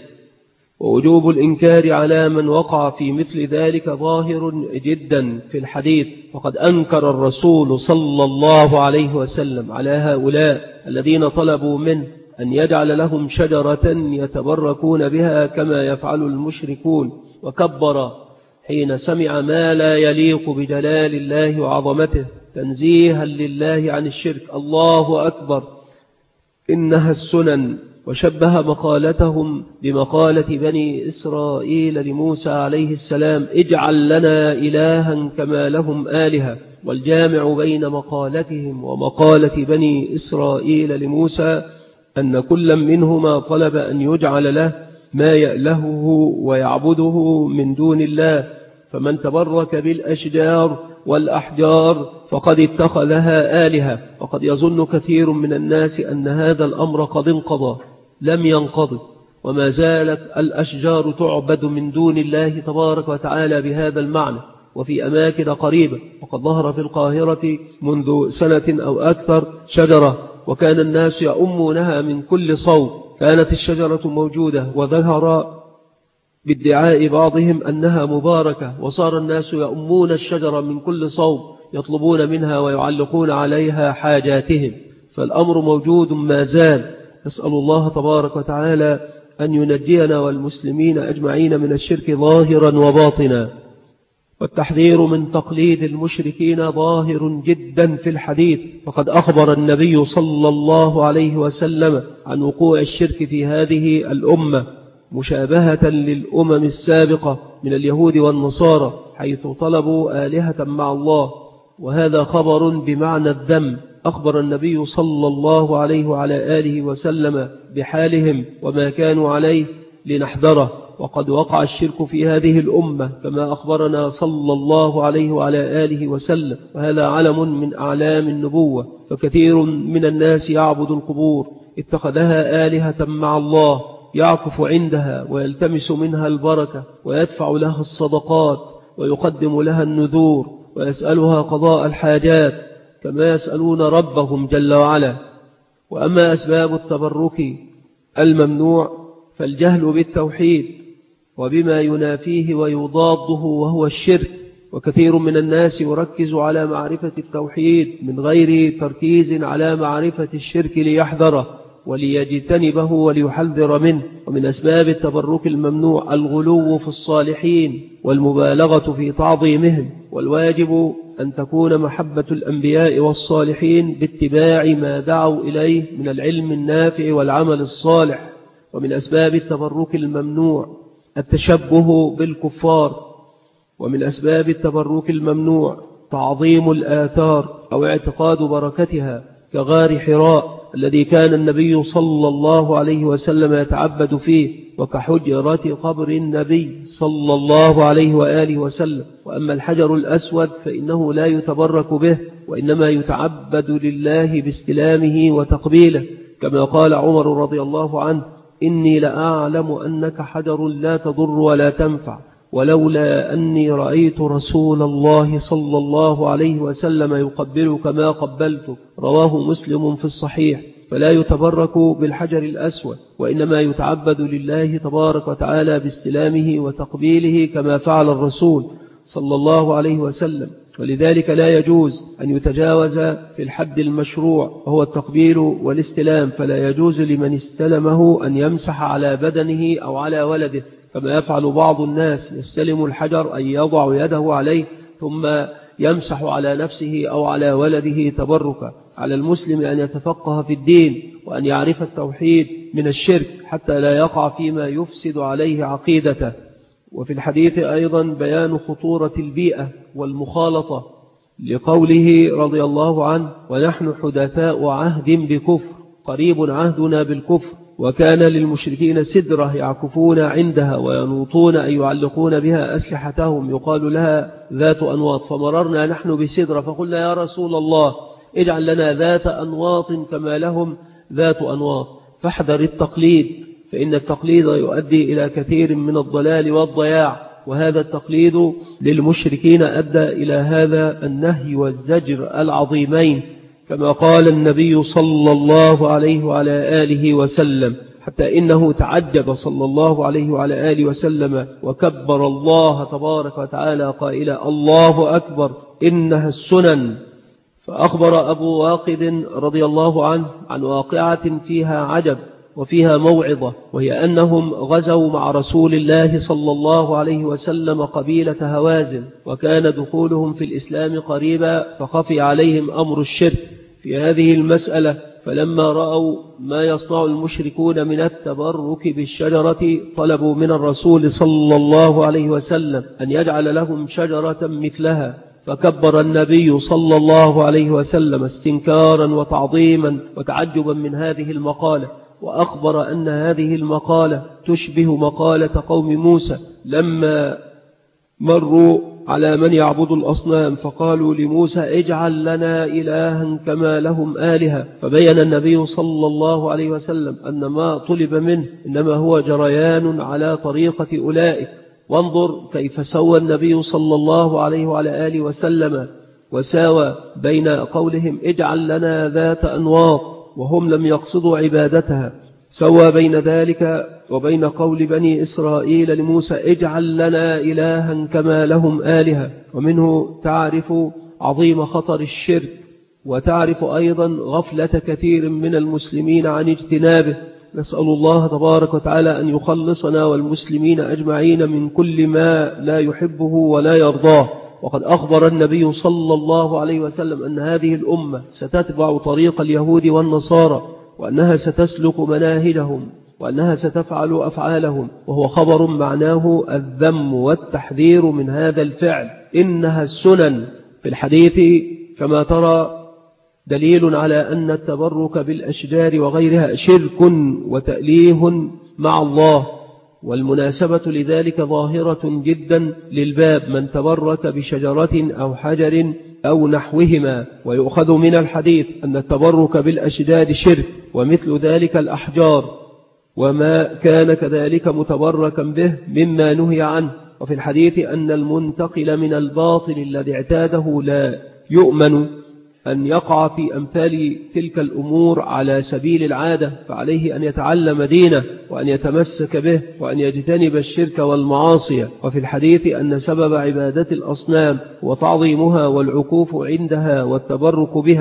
ووجوب الإنكار على من وقع في مثل ذلك ظاهر جدا في الحديث، فقد أنكر الرسول صلى الله عليه وسلم على هؤلاء الذين طلبوا منه أن يجعل لهم شجرة يتبركون بها كما يفعل المشركون، وكبر حين سمع ما لا يليق بجلال الله وعظمته تنزيها لله عن الشرك. الله أكبر إنها السنن. وشبه مقالتهم بمقالة بني إسرائيل لموسى عليه السلام اجعل لنا إلها كما لهم آلهة. والجامع بين مقالتهم ومقالة بني إسرائيل لموسى أن كل منهما طلب أن يجعل له ما يألهه ويعبده من دون الله، فمن تبرك بالأشجار والأحجار فقد اتخذها آلهة. وقد يظن كثير من الناس أن هذا الأمر قد انقضى، لم ينقض، وما زالت الأشجار تعبد من دون الله تبارك وتعالى بهذا المعنى، وفي أماكن قريبة. وقد ظهر في القاهرة منذ سنة أو أكثر شجرة، وكان الناس يؤمونها من كل صوب. كانت الشجرة موجودة، وظهر بادعاء بعضهم أنها مباركة، وصار الناس يؤمون الشجرة من كل صوب يطلبون منها ويعلقون عليها حاجاتهم. فالأمر موجود ما زال. نسأل الله تبارك وتعالى أن ينجينا والمسلمين أجمعين من الشرك ظاهرا وباطنا. والتحذير من تقليد المشركين ظاهر جدا في الحديث، فقد أخبر النبي صلى الله عليه وسلم عن وقوع الشرك في هذه الأمة مشابهة للأمم السابقة من اليهود والنصارى، حيث طلبوا آلهة مع الله، وهذا خبر بمعنى الذم. أخبر النبي صلى الله عليه وعلى آله وسلم بحالهم وما كانوا عليه لنحذره. وقد وقع الشرك في هذه الأمة كما أخبرنا صلى الله عليه وعلى آله وسلم، وهذا علم من أعلام النبوة. فكثير من الناس يعبد القبور، اتخذها آلهة مع الله، يعكف عندها ويلتمس منها البركة، ويدفع لها الصدقات، ويقدم لها النذور، ويسألها قضاء الحاجات كما يسألون ربهم جل وعلا. وأما أسباب التبرك الممنوع فالجهل بالتوحيد وبما ينافيه ويضاده وهو الشرك. وكثير من الناس يركز على معرفة التوحيد من غير تركيز على معرفة الشرك ليحذره، وليجتنبه وليحذر منه. ومن أسباب التبرك الممنوع الغلو في الصالحين والمبالغة في تعظيمهم، والواجب أن تكون محبة الأنبياء والصالحين باتباع ما دعوا إليه من العلم النافع والعمل الصالح. ومن أسباب التبرك الممنوع التشبه بالكفار. ومن أسباب التبرك الممنوع تعظيم الآثار أو اعتقاد بركتها كغار حراء الذي كان النبي صلى الله عليه وسلم يتعبد فيه، وكحجرة قبر النبي صلى الله عليه وآله وسلم. وأما الحجر الأسود فإنه لا يتبرك به، وإنما يتعبد لله باستلامه وتقبيله، كما قال عمر رضي الله عنه: إني لأعلم أنك حجر لا تضر ولا تنفع، ولولا أني رأيت رسول الله صلى الله عليه وسلم يقبلك ما قبلتك. رواه مسلم في الصحيح. فلا يتبرك بالحجر الأسود، وإنما يتعبد لله تبارك وتعالى باستلامه وتقبيله، كما فعل الرسول صلى الله عليه وسلم. ولذلك لا يجوز أن يتجاوز في الحد المشروع وهو التقبيل والاستلام، فلا يجوز لمن استلمه أن يمسح على بدنه أو على ولده، كما يفعل بعض الناس، يستلم الحجر أن يضع يده عليه ثم يمسح على نفسه أو على ولده تبركا. على المسلم أن يتفقه في الدين وأن يعرف التوحيد من الشرك حتى لا يقع فيما يفسد عليه عقيدته. وفي الحديث أيضا بيان خطورة البيئة والمخالطة، لقوله رضي الله عنه: ونحن حدثاء عهد بكفر، قريب عهدنا بالكفر. وكان للمشركين سدرة يعكفون عندها وينوطون أن يعلقون بها أسلحتهم، يقال لها ذات أنواط. فمررنا نحن بسدرة فقلنا: يا رسول الله اجعل لنا ذات أنواط كما لهم ذات أنواط. فاحذر التقليد، فإن التقليد يؤدي إلى كثير من الضلال والضياع، وهذا التقليد للمشركين أدى إلى هذا النهي والزجر العظيمين، كما قال النبي صلى الله عليه وعلى آله وسلم، حتى إنه تعجب صلى الله عليه وعلى آله وسلم وكبر الله تبارك وتعالى قائلا: الله أكبر إنها السنن. فأخبر أبو واقد رضي الله عنه عن واقعة فيها عجب وفيها موعظة، وهي أنهم غزوا مع رسول الله صلى الله عليه وسلم قبيلة هوازن، وكان دخولهم في الإسلام قريبا، فخفي عليهم أمر الشرك في هذه المسألة. فلما رأوا ما يصنع المشركون من التبرك بالشجرة طلبوا من الرسول صلى الله عليه وسلم أن يجعل لهم شجرة مثلها، فكبر النبي صلى الله عليه وسلم استنكارا وتعظيما وتعجبا من هذه المقالة، وأخبر أن هذه المقالة تشبه مقالة قوم موسى لما مروا على من يعبد الأصنام فقالوا لموسى: اجعل لنا إلها كما لهم آلهة. فبين النبي صلى الله عليه وسلم أن ما طلب منه إنما هو جريان على طريقة أولئك. وانظر كيف سوى النبي صلى الله عليه وعلى آله وسلم، وساوى بين قولهم اجعل لنا ذات أنواط وهم لم يقصدوا عبادتها، سوى بين ذلك وبين قول بني إسرائيل لموسى اجعل لنا إلها كما لهم آلهة. ومنه تعرف عظيم خطر الشرك، وتعرف أيضا غفلة كثير من المسلمين عن اجتنابه. نسأل الله تبارك وتعالى أن يخلصنا والمسلمين أجمعين من كل ما لا يحبه ولا يرضاه. وقد أخبر النبي صلى الله عليه وسلم أن هذه الأمة ستتبع طريق اليهود والنصارى، وأنها ستسلك مناهجهم، وأنها ستفعل أفعالهم، وهو خبر معناه الذم والتحذير من هذا الفعل. إنها السنن. في الحديث كما ترى دليل على أن التبرك بالأشجار وغيرها شرك وتأليه مع الله، والمناسبة لذلك ظاهرة جدا للباب: من تبرك بشجرة أو حجر أو نحوهما. ويؤخذ من الحديث أن التبرك بالأشجار شرك، ومثل ذلك الأحجار وما كان كذلك متبركا به مما نهي عنه. وفي الحديث أن المنتقل من الباطل الذي اعتاده لا يؤمن أن يقع في أمثال تلك الأمور على سبيل العادة، فعليه أن يتعلم دينه وأن يتمسك به وأن يجتنب الشرك والمعاصي. وفي الحديث أن سبب عبادة الأصنام وتعظيمها والعكوف عندها والتبرك بها،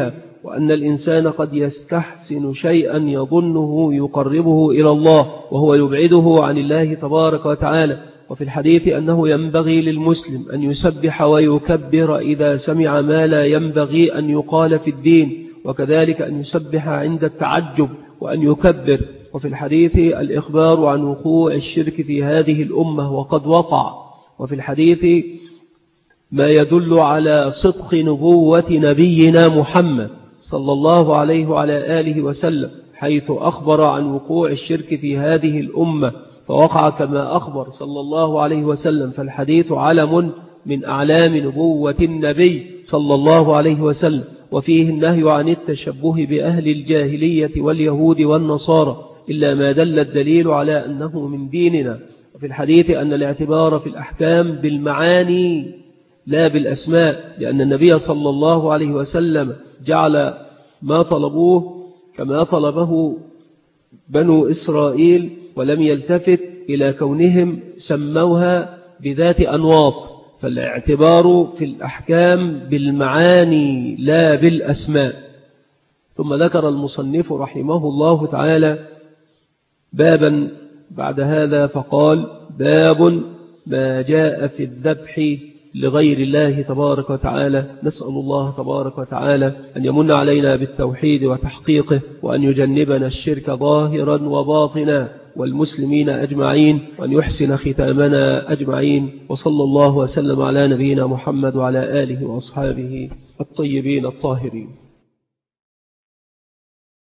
وأن الإنسان قد يستحسن شيئا يظنه يقربه إلى الله وهو يبعده عن الله تبارك وتعالى. وفي الحديث أنه ينبغي للمسلم أن يسبح ويكبر إذا سمع ما لا ينبغي أن يقال في الدين، وكذلك أن يسبح عند التعجب وأن يكبر. وفي الحديث الإخبار عن وقوع الشرك في هذه الأمة وقد وقع. وفي الحديث ما يدل على صدق نبوة نبينا محمد صلى الله عليه وعلى آله وسلم، حيث أخبر عن وقوع الشرك في هذه الأمة فوقع كما أخبر صلى الله عليه وسلم. فالحديث علم من أعلام نبوة النبي صلى الله عليه وسلم، وفيه النهي عن التشبه بأهل الجاهلية واليهود والنصارى إلا ما دل الدليل على أنه من ديننا. وفي الحديث أن الاعتبار في الأحكام بالمعاني لا بالأسماء، لأن النبي صلى الله عليه وسلم جعل ما طلبوه كما طلبه بنو إسرائيل، ولم يلتفت إلى كونهم سموها بذات أنواط. فالاعتبار في الأحكام بالمعاني لا بالأسماء. ثم ذكر المصنف رحمه الله تعالى بابا بعد هذا فقال: باب ما جاء في الذبح لغير الله تبارك وتعالى. نسأل الله تبارك وتعالى أن يمن علينا بالتوحيد وتحقيقه، وأن يجنبنا الشرك ظاهرا وباطنا، والمسلمين أجمعين، وأن يحسن ختامنا أجمعين. وصلى الله وسلم على نبينا محمد وعلى آله وأصحابه الطيبين الطاهرين.